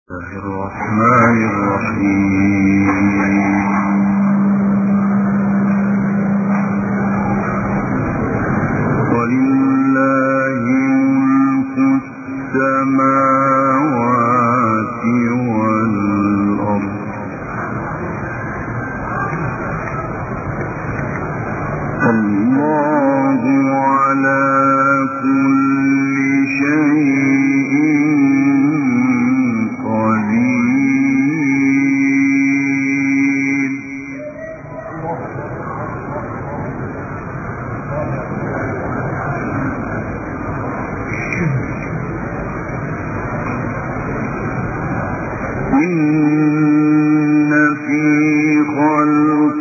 الله الرحمن الرحيم. ولله ملك السماوات والأرض الله على كل شيء قدير. إن في خلق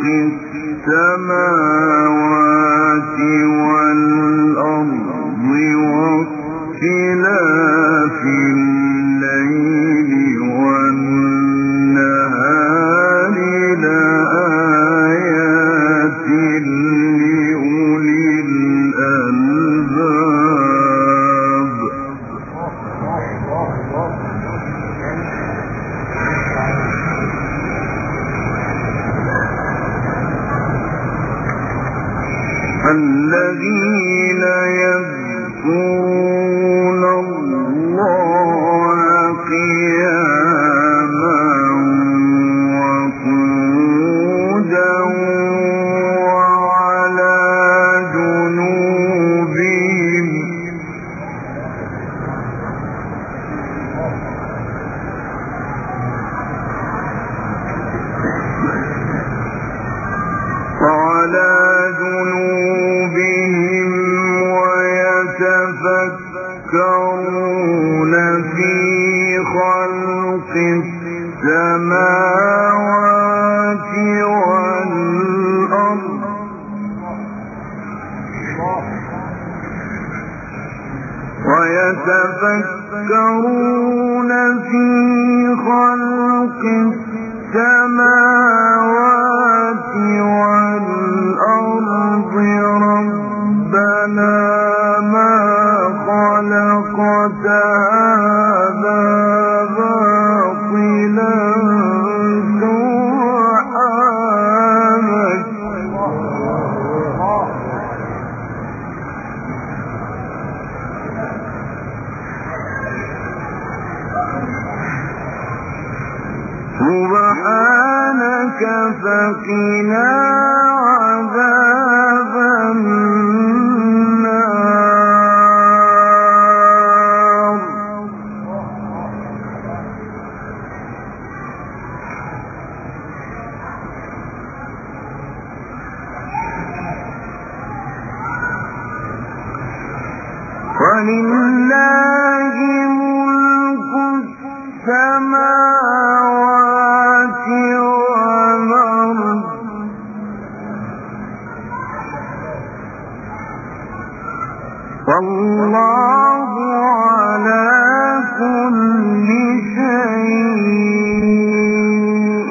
السماوات والأرض واختلاف الليل والنهار لآيات لأولي الألباب. الذين يذكرون الله قياما وقعودا وعلى جنوبهم ويتفكرون في خلق السماوات والأرض ربنا ما خلقت هذا باطلا سبحانك فقنا عذاب النار. ولله ملك السماوات والأرض والله على كل شيء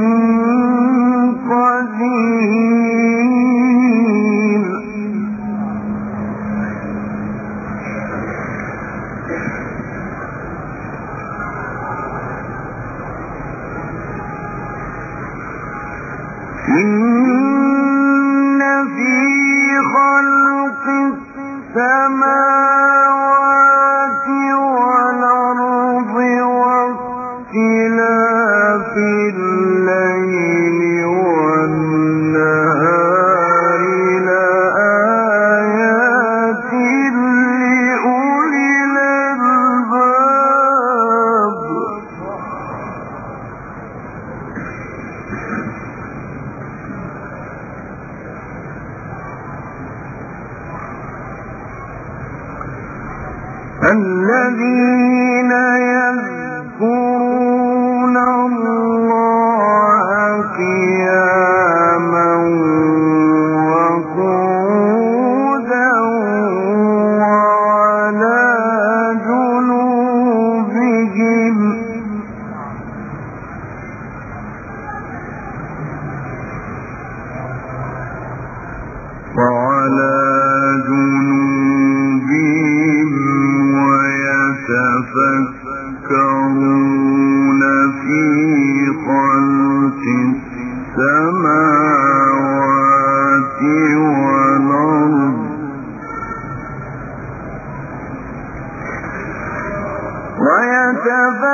قدير. إن في خلق السماوات والأرض واختلاف الليل والنهار لآيات لأولي الألباب.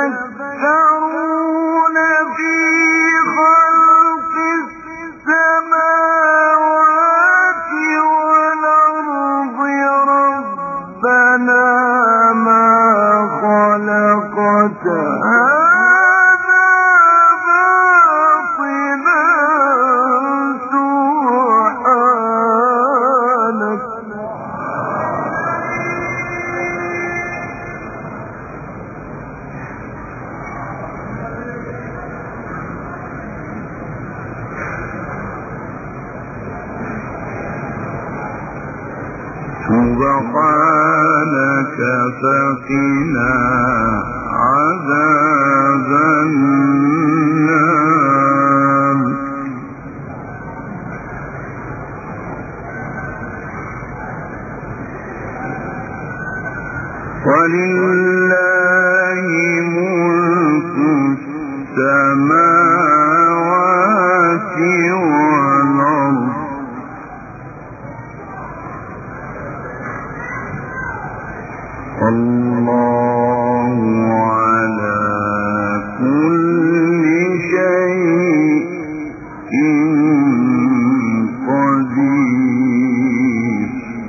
يتفكرون في خلق السماوات والأرض ربنا ما خلقت هذا باطلا سبحانك فقنا عذاب النار ولله ملك السماوات والأرض الله على كل شيء قدير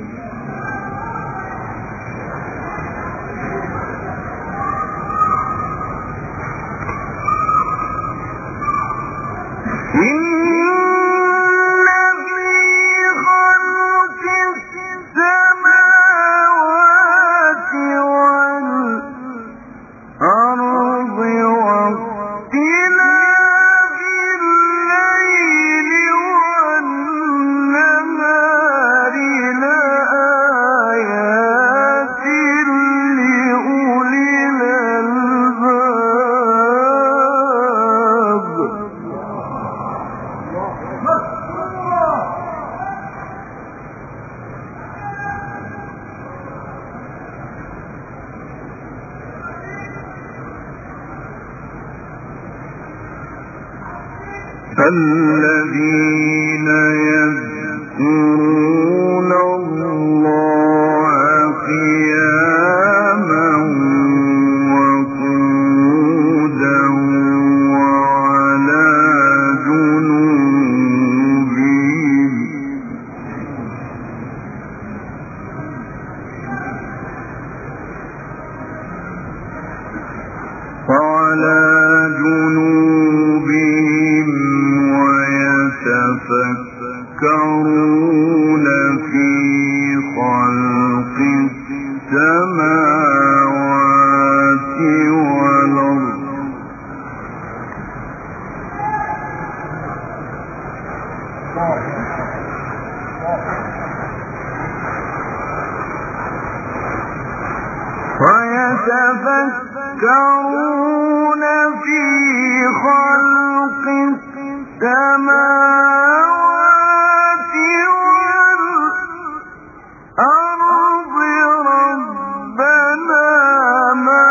الذين يذكرون الله قياما وقعودا وعلى جنوبهم يتفكرون في خلق السماوات والأرض ويتفكرون في خلق السماوات والأرض ربنا ما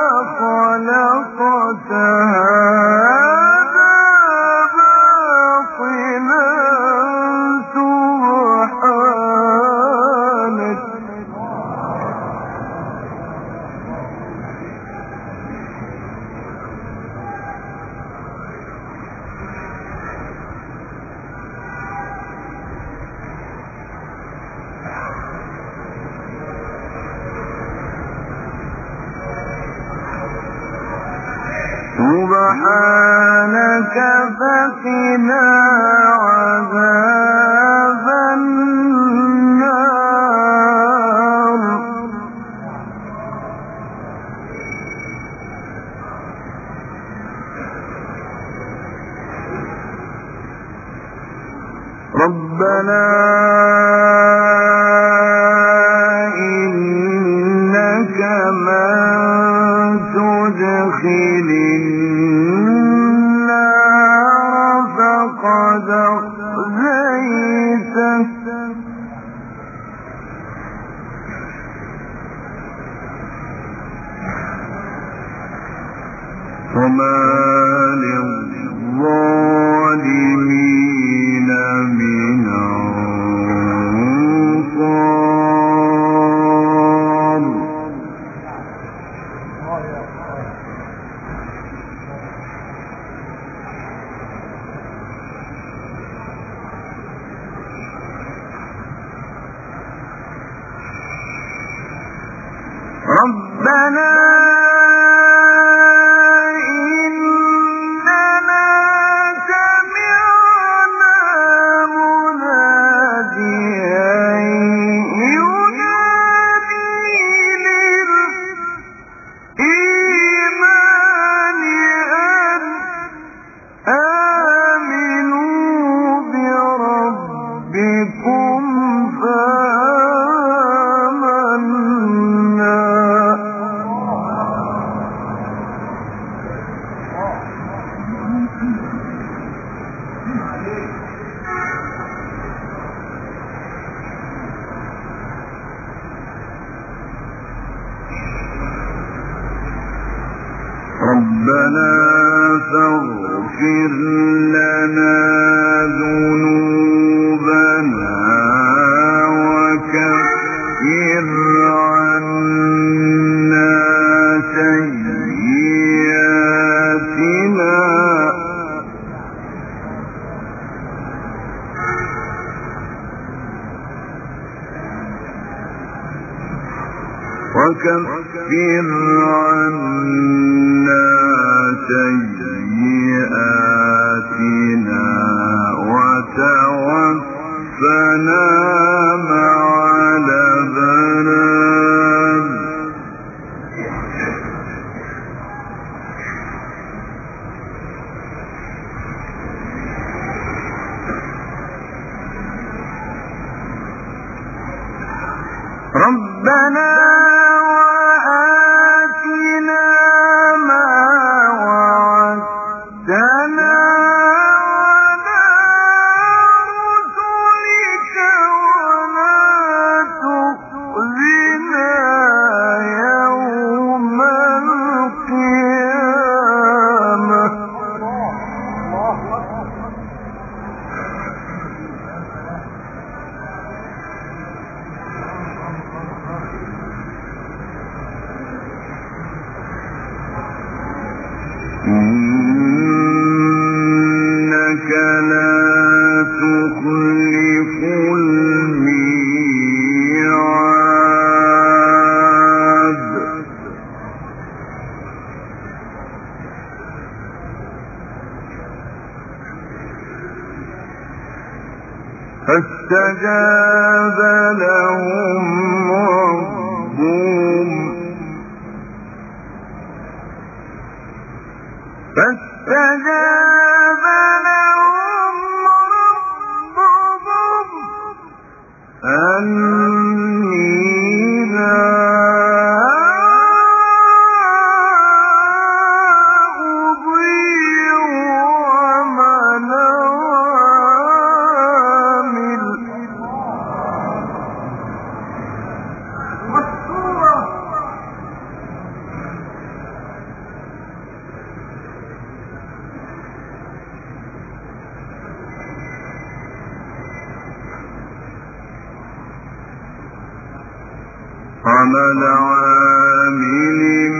خلقت هذا باطلا سبحانك سبحانك فقنا عذاب النار ربنا إنك من تدخل النار فقد أخزيته وما للظالمين من أنصار فاغفر لنا ذنوبنا وكفر عنا سيئاتنا وتوفنا مع الأبرار. ربنا وآتنا ما وعدتنا على رسلك ولا تخزنا يوم القيامة. إنك لا تخلف الميعاد. فاستجاب لهم ربهم أني لا أضيع عمل عامل. عمل عامل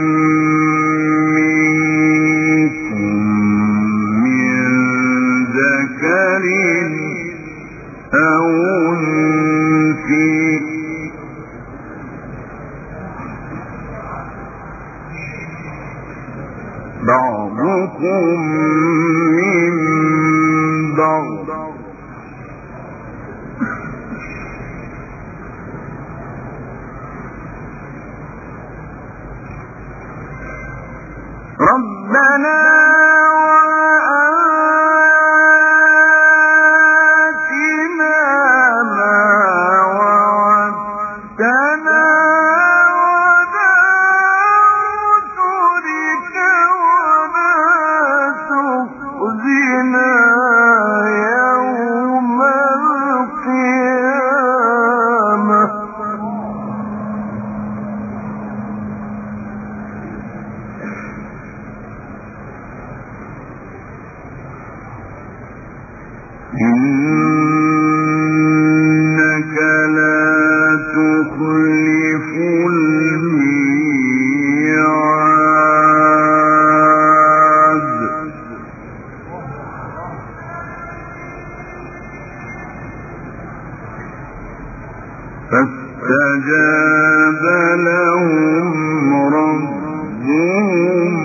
منكم من ذكر أو أنثى بعضكم من بعض ربنا وآتنا ما وعدتنا على رسلك ولا تخزنا يوم القيامة. إنك لا تخلف الميعاد. فاستجاب لهم ربهم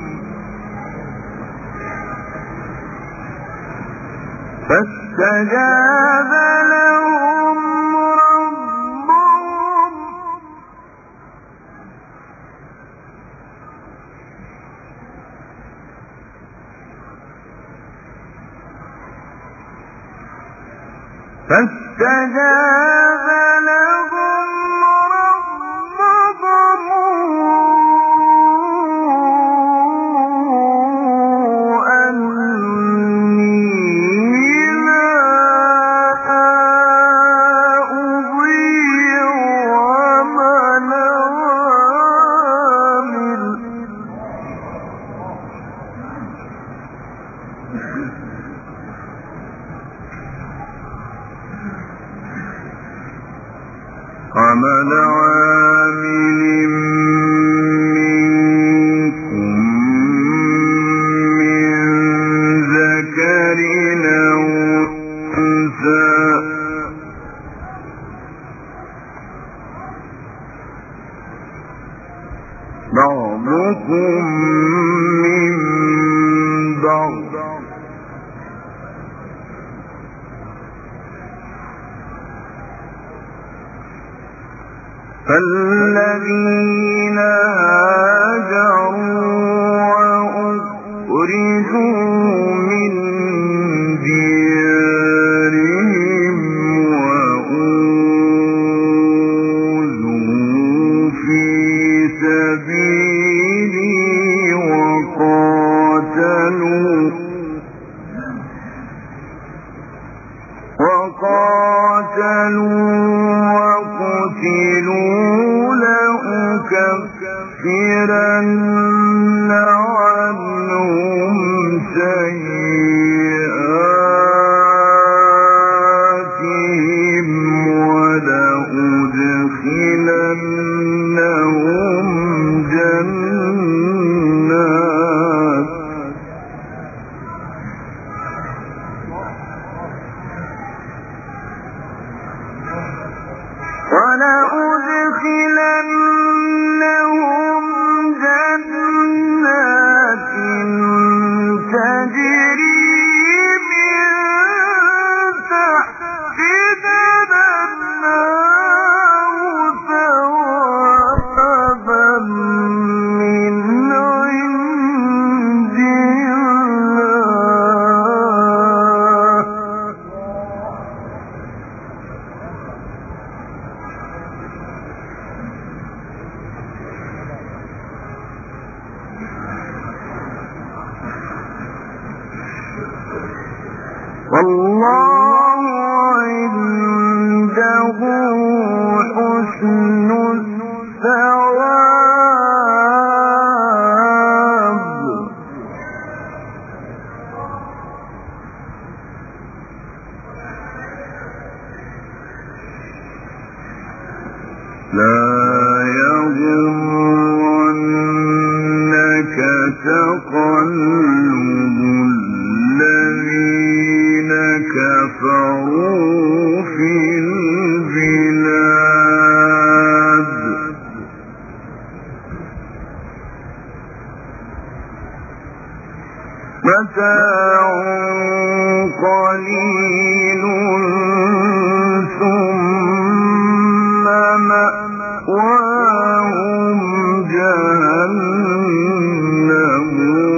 فاستجاب لهم ربهم فاستجاب لهم ربهم عمل عامل منكم من ذكر أو أنثى بعضكم من بعض فالذين هاجروا وأخرجوا من ديارهم وأوذوا في سبيلي وقتلوا لأكفرن عنهم سيئاتهم ولأدخلنهم جنات تجري من تحتها الأنهار ثوابا من عند الله والله عنده حسن الثواب لا يغرنك تقلب الذين كفروا في البلاد متاع قليل ثم مأواهم جهنم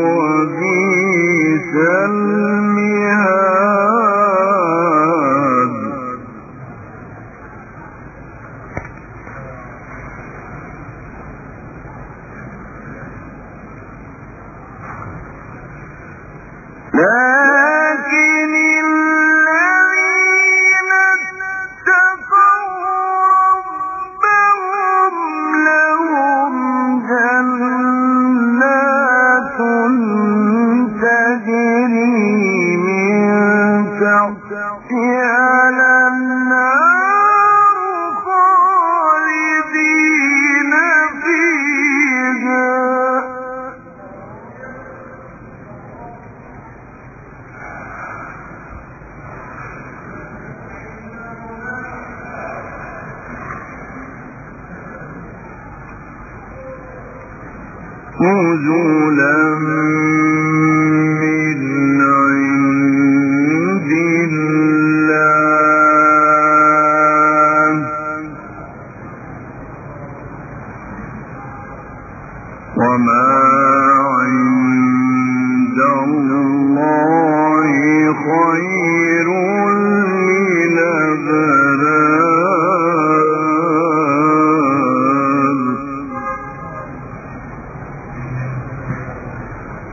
وبئس المهاد لكن الذين اتقوا ربهم لهم جنات تجري من تحتها الأنهار خالدين فيها نزلا من عند الله وما عند الله خير للأبرار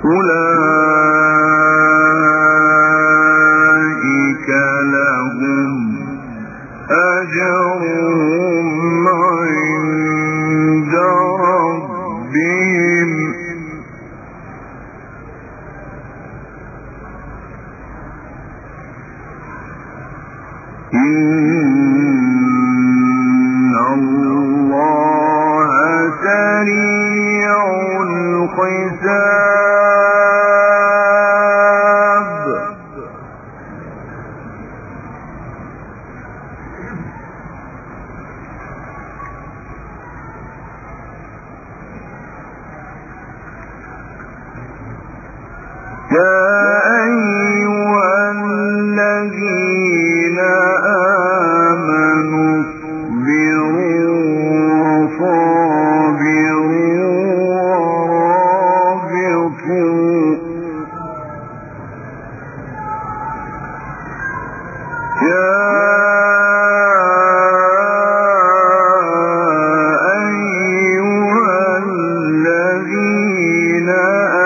أولئك لهم أجرهم عند ربهم إن الله سريع الحساب يا أيها الذين آمنوا اصبروا وصابروا ورابطوا يا أيها الذين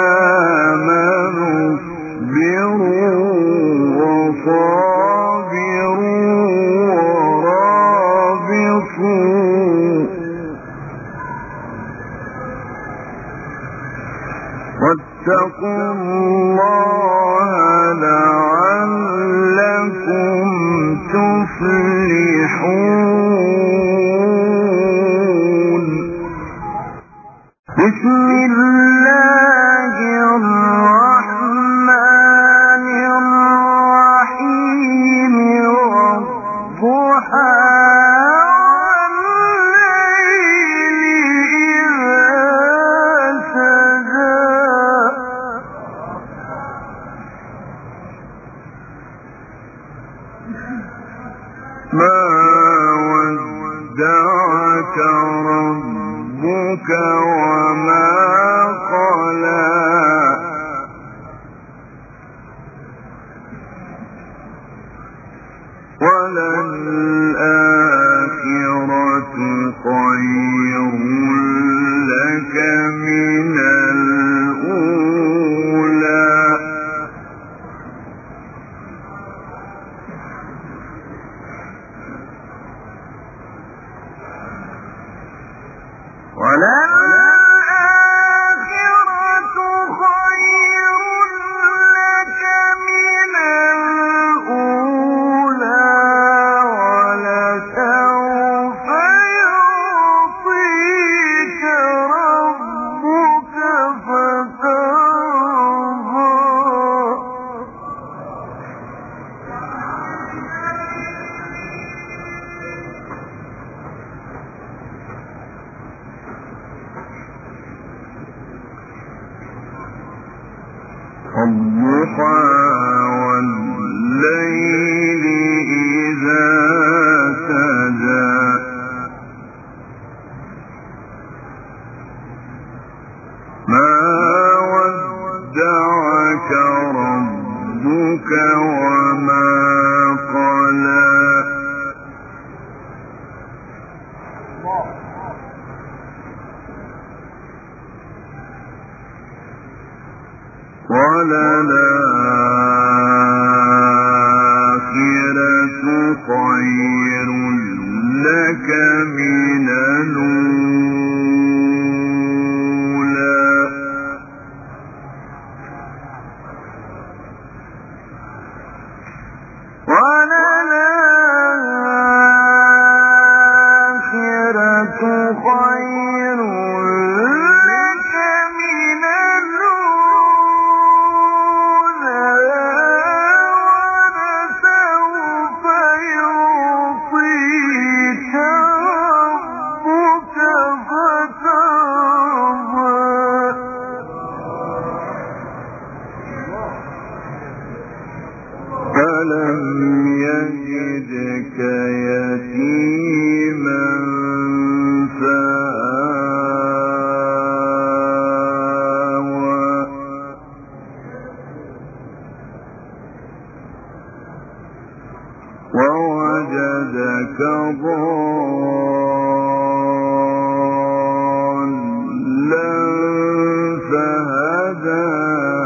آمنوا اصبروا وصابروا ورابطوا واتقوا الله لعلكم تفلحون بسم الله الرحمن الرحيم والضحى والليل إذا سجى ما ودعك ربك وما قلى وللآخرة خير لك من الأولى وللآخرة خير لك من الأولى ولسوف يعطيك ربك فترضى الضحى والليل إذا سجى ما ودعك ربك وما قلى وللآخرة خير لك من الأولى وللآخرة خير لك من الأولى ولسوف يعطيك ربك فترضى ألم يجدك يتيما فآوى ووجدك ضالا فهدى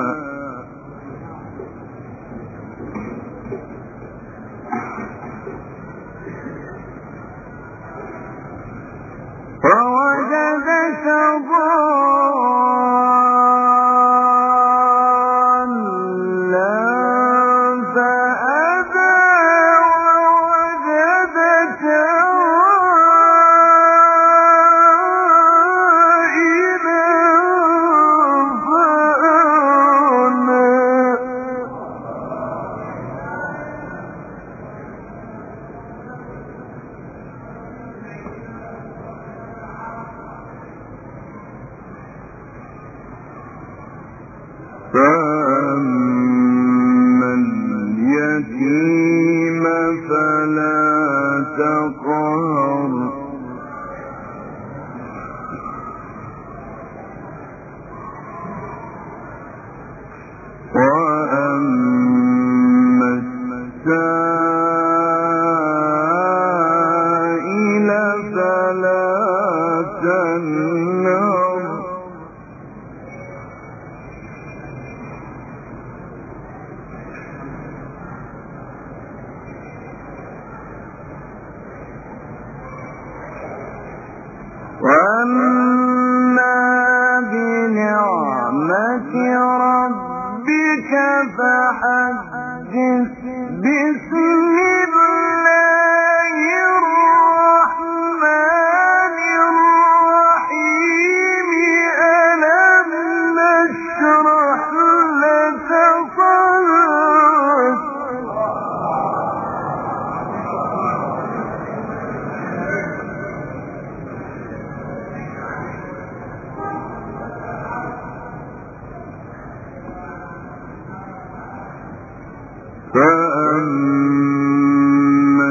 فأما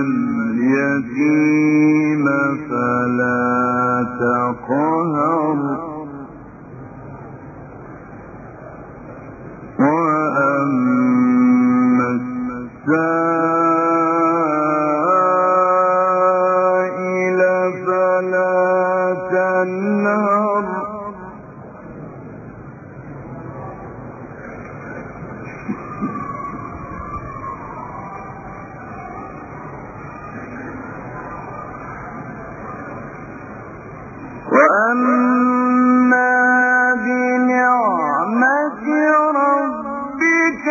اليتيم فلا تقهر وأما السائل فلا تنهر وأما بنعمة ربك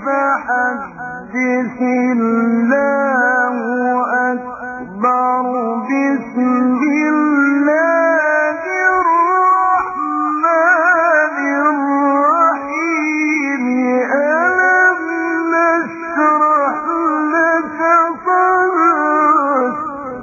فحدث الله أكبر بسم الله الرحمن الرحيم ألم نشرح لك صدرك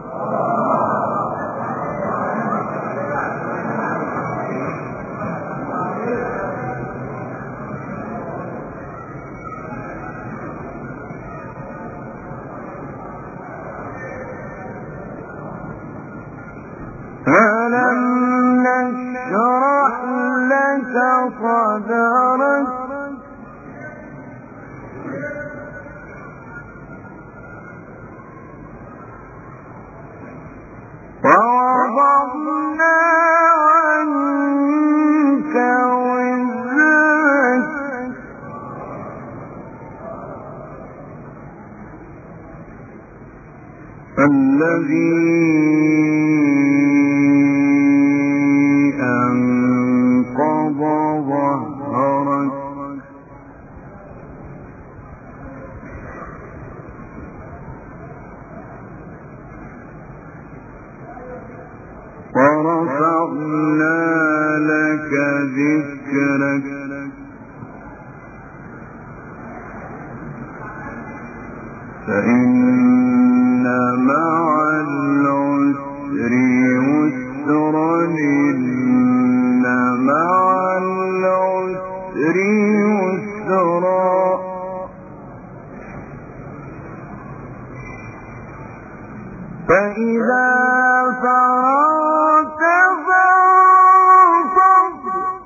ألم نشرح لك صدرك ووضعنا عنك وزرك الذي أنقض ظهرك ورفعنا لك ذكرك فإن مع العسر يسرا إن مع العسر يسرا فإذا فرغت فانصب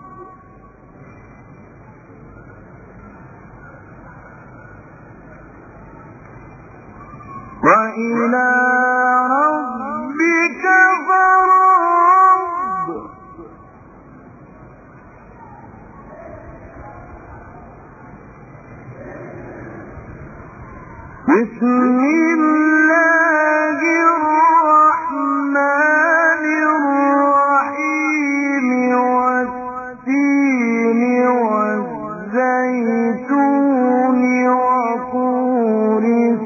وإلى ربك فارغب بسم الله الرحمن الرحيم والتين والزيتون وطور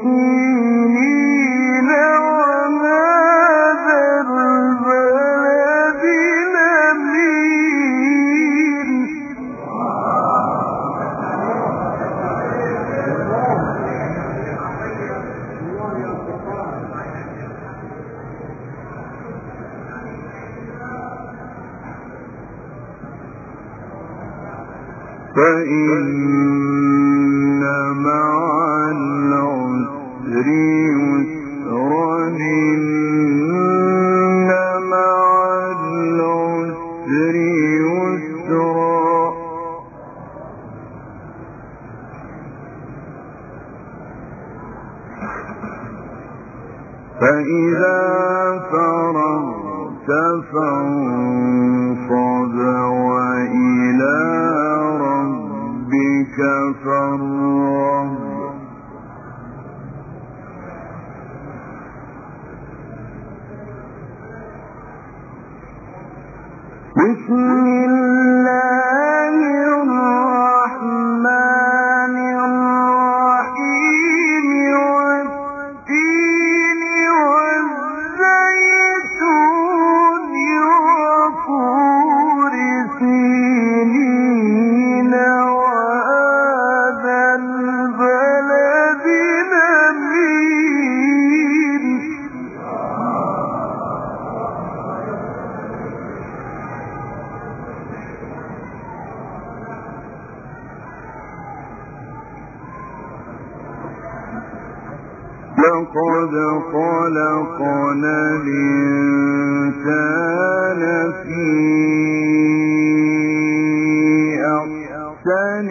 سينين وهذا البلد الأمين فإن مع العسر يسرا إن مع العسر يسرا فإذا فرغت فانصب وإلى ربك فارغب بسم الله الرحمن الرحيم لقد خلقنا الإنسان في أحسن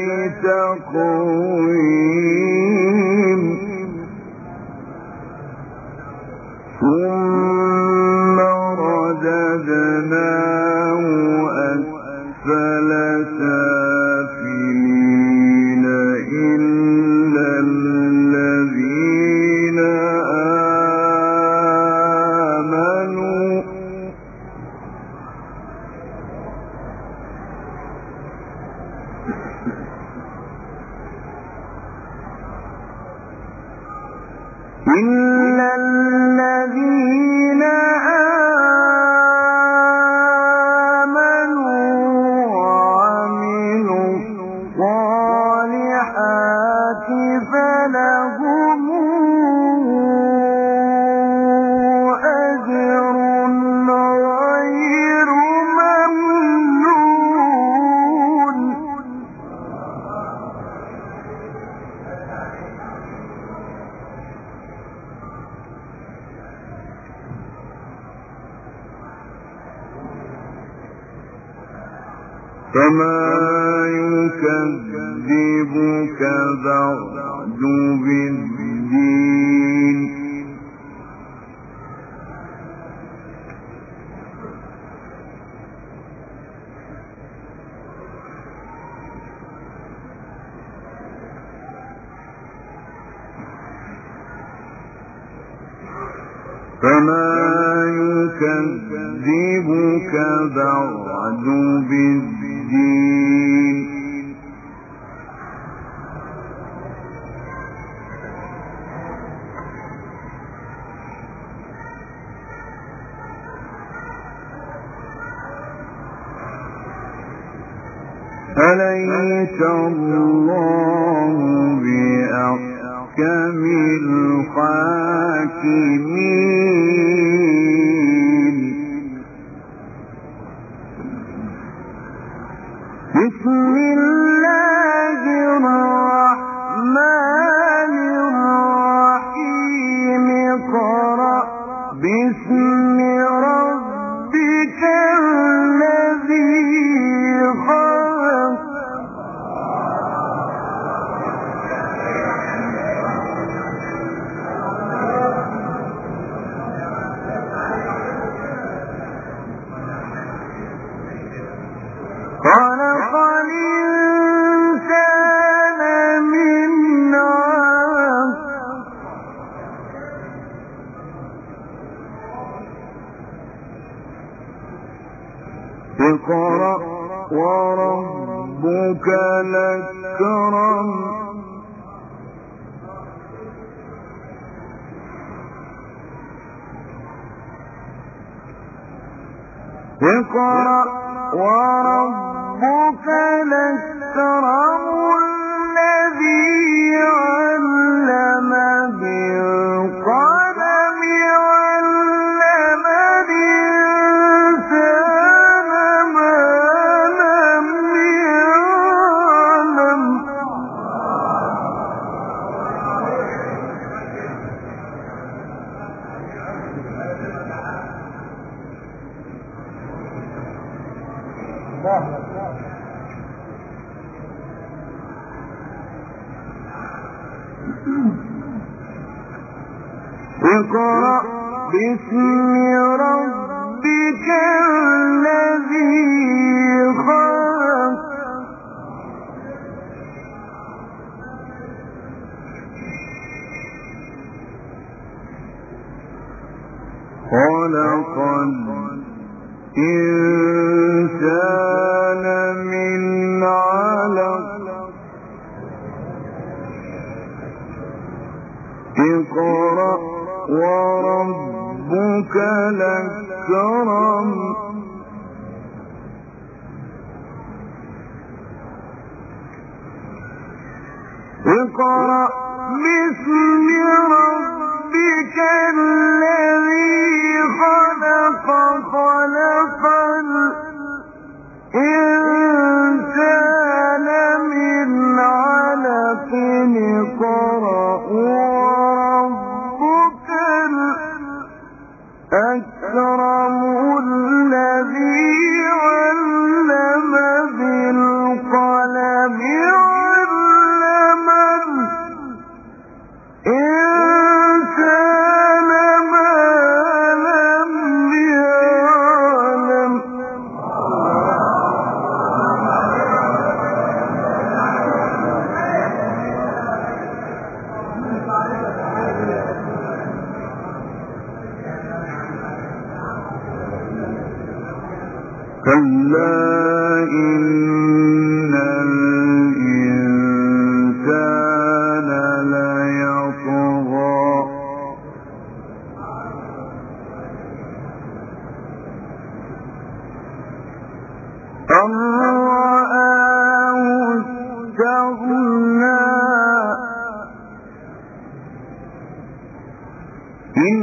تقويم ثم رددناه أسفل سافلين إلا الذين آمنوا وعملوا الصالحات فلهم أجر غير ممنون فما يكذبك بعد بالدين فما يكذبك بعد بالدين أليس الله بأحكم الحاكمين بسم الله الرحمن الرحيم اقرأ باسم ربك الذي خلق خلق الإنسان من علق اقرأ وربك الأكرم اقرأ وربك الأكرم الذي علم بالقلم علم الإنسان ما لم يعلم اقرأ باسم ربك الذي خلق خلق الإنسان من علق اقرأ وربك الأكرم اقرأ باسم ربك الذي خلق خلق الإنسان من علق اقرأ وربك كلا إن الإنسان ليطغى أن رآه استغنى إن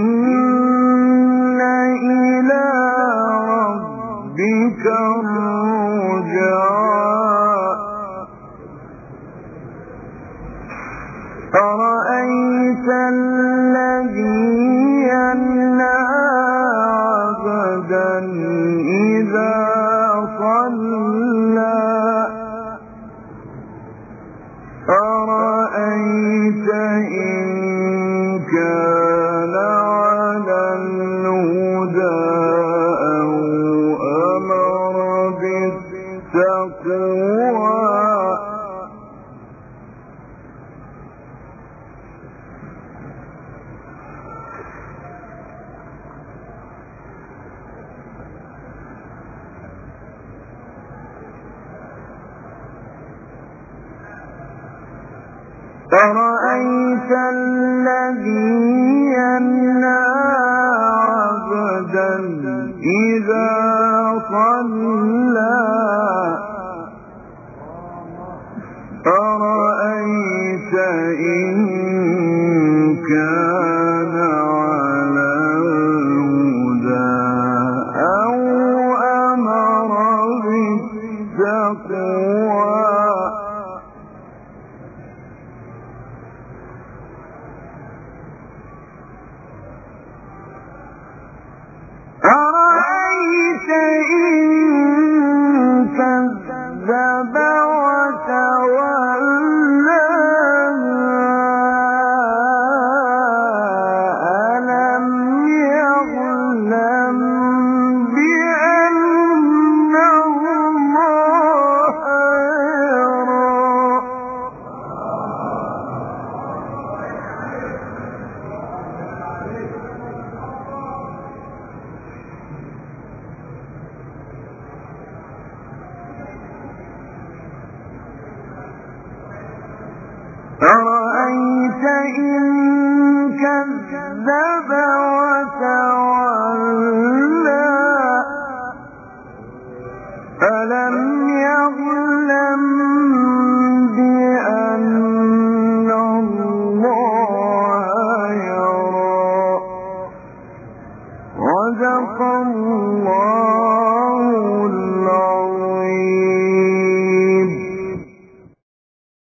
إلى ربك الرجعى أرأيت الذي ينهى عبدا إذا صلى أرأيت إن كان على الهدى أو أمر بالتقوى أرأيت الذي ينهى عبدا إذا صلى أرأيت إن كان على الهدى أو أمر بالتقوى أرأيت إن كذب وتولى ألم يعلم بأن الله يرى أرأيت إن